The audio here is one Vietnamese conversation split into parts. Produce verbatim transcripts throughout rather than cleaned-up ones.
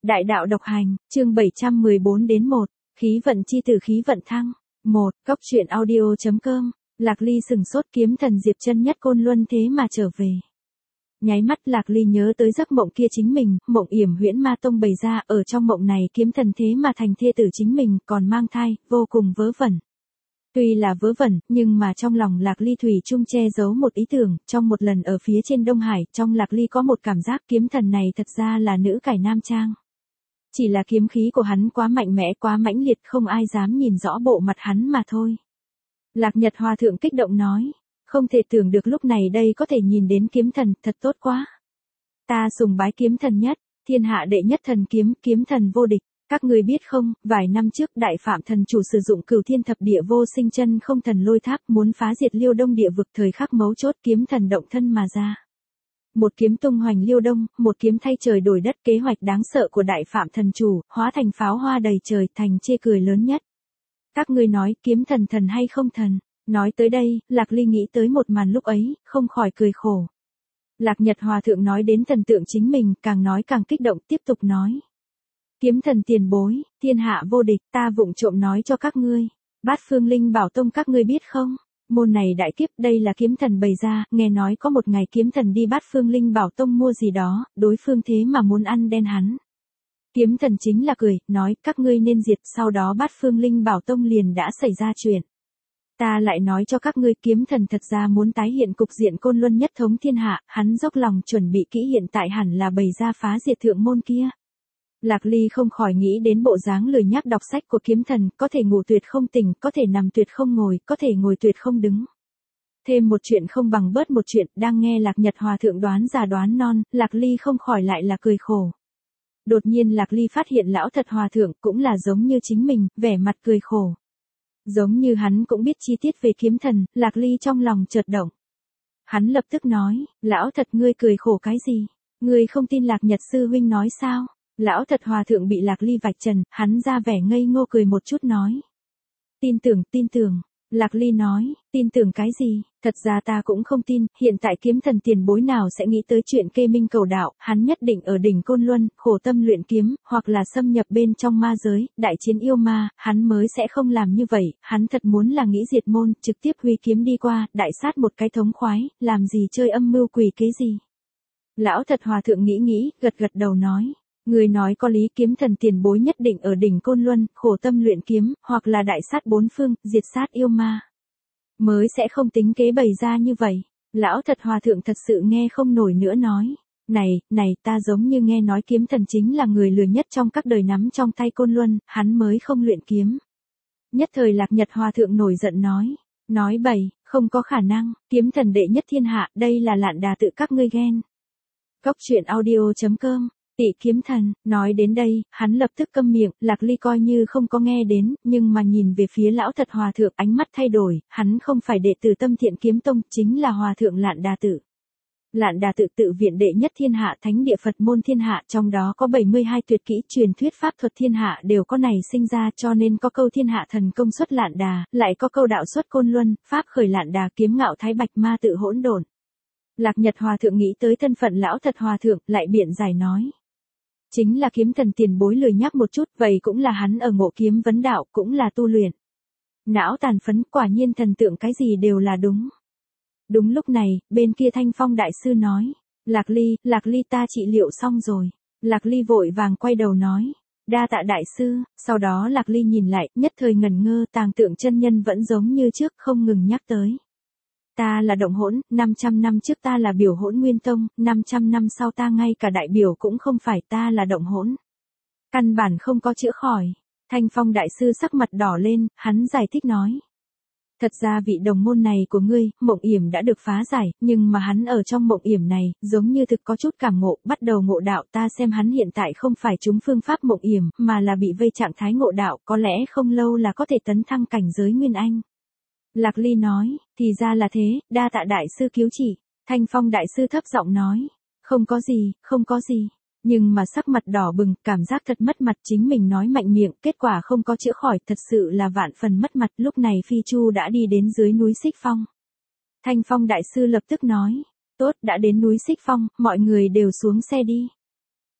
Đại đạo độc hành, chương bảy trăm mười bốn đến một, khí vận chi tử khí vận thăng. một. Cốc truyện audio chấm com. Lạc Ly sừng sốt, kiếm thần Diệp Chân Nhất Côn Luân thế mà trở về. Nháy mắt Lạc Ly nhớ tới giấc mộng kia chính mình, mộng yểm huyễn ma tông bày ra, ở trong mộng này kiếm thần thế mà thành thê tử chính mình, còn mang thai, vô cùng vớ vẩn. Tuy là vớ vẩn, nhưng mà trong lòng Lạc Ly thủy chung che giấu một ý tưởng, trong một lần ở phía trên Đông Hải, trong Lạc Ly có một cảm giác kiếm thần này thật ra là nữ cải nam trang. Chỉ là kiếm khí của hắn quá mạnh mẽ, quá mãnh liệt, không ai dám nhìn rõ bộ mặt hắn mà thôi. Lạc Nhật Hòa Thượng kích động nói, không thể tưởng được lúc này đây có thể nhìn đến kiếm thần, thật tốt quá. Ta sùng bái kiếm thần nhất, thiên hạ đệ nhất thần kiếm, kiếm thần vô địch. Các người biết không, vài năm trước Đại Phạm Thần Chủ sử dụng Cửu Thiên Thập Địa Vô Sinh Chân Không Thần Lôi Tháp muốn phá diệt Liêu Đông địa vực, thời khắc mấu chốt kiếm thần động thân mà ra. Một kiếm tung hoành Liêu Đông, một kiếm thay trời đổi đất, kế hoạch đáng sợ của Đại Phạm Thần Chủ, hóa thành pháo hoa đầy trời, thành chê cười lớn nhất. Các ngươi nói kiếm thần thần hay không thần? Nói tới đây, Lạc Ly nghĩ tới một màn lúc ấy, không khỏi cười khổ. Lạc Nhật Hòa Thượng nói đến thần tượng chính mình, càng nói càng kích động, tiếp tục nói. Kiếm thần tiền bối, thiên hạ vô địch, ta vụng trộm nói cho các ngươi. Bát Phương Linh Bảo Tông các ngươi biết không? Môn này đại kiếp, đây là kiếm thần bày ra, nghe nói có một ngày kiếm thần đi Bát Phương Linh Bảo Tông mua gì đó, đối phương thế mà muốn ăn đen hắn. Kiếm thần chính là cười, nói các ngươi nên diệt, sau đó Bát Phương Linh Bảo Tông liền đã xảy ra chuyện. Ta lại nói cho các ngươi, kiếm thần thật ra muốn tái hiện cục diện Côn Luân nhất thống thiên hạ, hắn dốc lòng chuẩn bị kỹ, hiện tại hẳn là bày ra phá diệt thượng môn kia. Lạc Ly không khỏi nghĩ đến bộ dáng lười nhác đọc sách của kiếm thần, có thể ngủ tuyệt không tỉnh, có thể nằm tuyệt không ngồi, có thể ngồi tuyệt không đứng. Thêm một chuyện không bằng bớt một chuyện, đang nghe Lạc Nhật Hòa Thượng đoán già đoán non, Lạc Ly không khỏi lại là cười khổ. Đột nhiên Lạc Ly phát hiện lão thật Hòa Thượng cũng là giống như chính mình, vẻ mặt cười khổ. Giống như hắn cũng biết chi tiết về kiếm thần, Lạc Ly trong lòng chợt động. Hắn lập tức nói, lão thật ngươi cười khổ cái gì? Ngươi không tin Lạc Nhật Sư huynh nói sao? Lão thật Hòa Thượng bị Lạc Ly vạch trần, hắn ra vẻ ngây ngô cười một chút nói. Tin tưởng, tin tưởng. Lạc Ly nói, tin tưởng cái gì, thật ra ta cũng không tin, hiện tại kiếm thần tiền bối nào sẽ nghĩ tới chuyện kê minh cầu đạo, hắn nhất định ở đỉnh Côn Luân, khổ tâm luyện kiếm, hoặc là xâm nhập bên trong ma giới, đại chiến yêu ma, hắn mới sẽ không làm như vậy, hắn thật muốn là nghĩ diệt môn, trực tiếp huy kiếm đi qua, đại sát một cái thống khoái, làm gì chơi âm mưu quỷ kế gì. Lão thật Hòa Thượng nghĩ nghĩ, gật gật đầu nói. Người nói có lý, kiếm thần tiền bối nhất định ở đỉnh Côn Luân, khổ tâm luyện kiếm, hoặc là đại sát bốn phương, diệt sát yêu ma. Mới sẽ không tính kế bày ra như vậy. Lão thật Hòa Thượng thật sự nghe không nổi nữa nói. Này, này, ta giống như nghe nói kiếm thần chính là người lười nhất trong các đời nắm trong tay Côn Luân, hắn mới không luyện kiếm. Nhất thời Lạc Nhật Hòa Thượng nổi giận nói. Nói bậy, không có khả năng, kiếm thần đệ nhất thiên hạ, đây là lạn đà tự các ngươi ghen. Cốc truyện audio chấm com. Tị kiếm thần, nói đến đây, hắn lập tức câm miệng, Lạc Ly coi như không có nghe đến, nhưng mà nhìn về phía lão thật Hòa Thượng, ánh mắt thay đổi, hắn không phải đệ tử Tâm Thiện Kiếm Tông, chính là Hòa Thượng Lạn Đà Tự. Lạn Đà Tự tự viện đệ nhất thiên hạ, thánh địa Phật môn thiên hạ, trong đó có bảy mươi hai tuyệt kỹ, truyền thuyết pháp thuật thiên hạ đều có này sinh ra, cho nên có câu thiên hạ thần công xuất Lạn Đà, lại có câu đạo xuất Côn Luân, pháp khởi Lạn Đà, kiếm ngạo thái bạch, ma tự hỗn độn. Lạc Nhật Hòa Thượng nghĩ tới thân phận lão thật Hòa Thượng, lại biện giải nói. Chính là kiếm thần tiền bối lười nhắc một chút, vậy cũng là hắn ở ngộ kiếm vấn đạo, cũng là tu luyện. Não tàn phấn, quả nhiên thần tượng cái gì đều là đúng. Đúng lúc này, bên kia Thanh Phong Đại Sư nói, Lạc Ly, Lạc Ly ta trị liệu xong rồi. Lạc Ly vội vàng quay đầu nói, đa tạ Đại Sư, sau đó Lạc Ly nhìn lại, nhất thời ngẩn ngơ, tàng tượng chân nhân vẫn giống như trước, không ngừng nhắc tới. Ta là động hỗn, năm trăm năm trước ta là biểu hỗn nguyên tông, năm trăm năm sau ta ngay cả đại biểu cũng không phải, ta là động hỗn. Căn bản không có chữa khỏi. Thanh Phong Đại Sư sắc mặt đỏ lên, hắn giải thích nói. Thật ra vị đồng môn này của ngươi, mộng yểm đã được phá giải, nhưng mà hắn ở trong mộng yểm này, giống như thực có chút cảm ngộ, bắt đầu ngộ đạo, ta xem hắn hiện tại không phải trúng phương pháp mộng yểm, mà là bị vây trạng thái ngộ đạo, có lẽ không lâu là có thể tấn thăng cảnh giới Nguyên Anh. Lạc Ly nói, thì ra là thế, đa tạ Đại Sư cứu chỉ. Thanh Phong Đại Sư thấp giọng nói, không có gì, không có gì. Nhưng mà sắc mặt đỏ bừng, cảm giác thật mất mặt, chính mình nói mạnh miệng, kết quả không có chữa khỏi, thật sự là vạn phần mất mặt. Lúc này Phi Chu đã đi đến dưới núi Xích Phong. Thanh Phong Đại Sư lập tức nói, tốt, đã đến núi Xích Phong, mọi người đều xuống xe đi.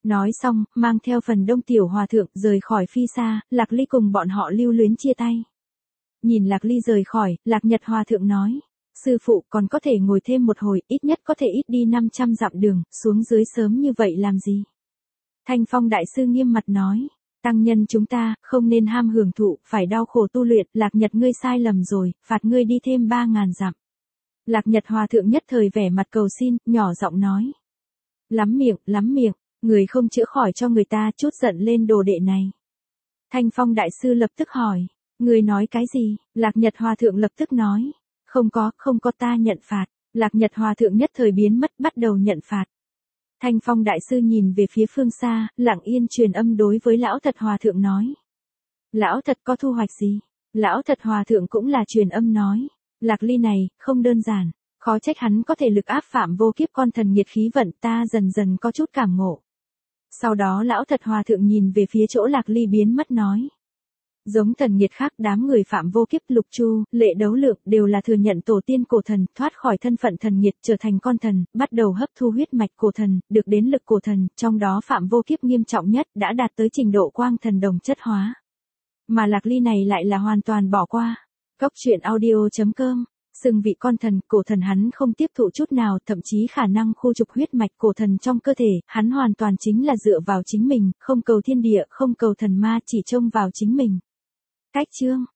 Nói xong, mang theo phần đông tiểu hòa thượng rời khỏi phi xa, Lạc Ly cùng bọn họ lưu luyến chia tay. Nhìn Lạc Ly rời khỏi, Lạc Nhật hòa thượng nói, sư phụ còn có thể ngồi thêm một hồi, ít nhất có thể ít đi năm trăm dặm đường, xuống dưới sớm như vậy làm gì? Thanh Phong đại sư nghiêm mặt nói, tăng nhân chúng ta, không nên ham hưởng thụ, phải đau khổ tu luyện, Lạc Nhật ngươi sai lầm rồi, phạt ngươi đi thêm ba ngàn dặm. Lạc Nhật hòa thượng nhất thời vẻ mặt cầu xin, nhỏ giọng nói. Lắm miệng, lắm miệng, người không chữa khỏi cho người ta, chút giận lên đồ đệ này. Thanh Phong đại sư lập tức hỏi, người nói cái gì? Lạc Nhật hòa thượng lập tức nói, không có, không có, ta nhận phạt. Lạc Nhật hòa thượng nhất thời biến mất, bắt đầu nhận phạt. Thanh Phong đại sư nhìn về phía phương xa, lặng yên truyền âm đối với lão thật hòa thượng nói. Lão thật có thu hoạch gì? Lão thật hòa thượng cũng là truyền âm nói. Lạc Ly này, không đơn giản, khó trách hắn có thể lực áp phạm vô kiếp con thần nhiệt khí vận, ta dần dần có chút cảm ngộ. Sau đó lão thật hòa thượng nhìn về phía chỗ Lạc Ly biến mất nói. Giống thần nhiệt khác, đám người phạm vô kiếp Lục Chu, Lệ Đấu Lượng đều là thừa nhận tổ tiên cổ thần, thoát khỏi thân phận thần nhiệt trở thành con thần, bắt đầu hấp thu huyết mạch cổ thần, được đến lực cổ thần, trong đó phạm vô kiếp nghiêm trọng nhất đã đạt tới trình độ quang thần đồng chất hóa. Mà Lạc Ly này lại là hoàn toàn bỏ qua. Cốc truyện audio chấm com, xưng vị con thần, cổ thần hắn không tiếp thụ chút nào, thậm chí khả năng khu trục huyết mạch cổ thần trong cơ thể, hắn hoàn toàn chính là dựa vào chính mình, không cầu thiên địa, không cầu thần ma, chỉ trông vào chính mình. Cách chương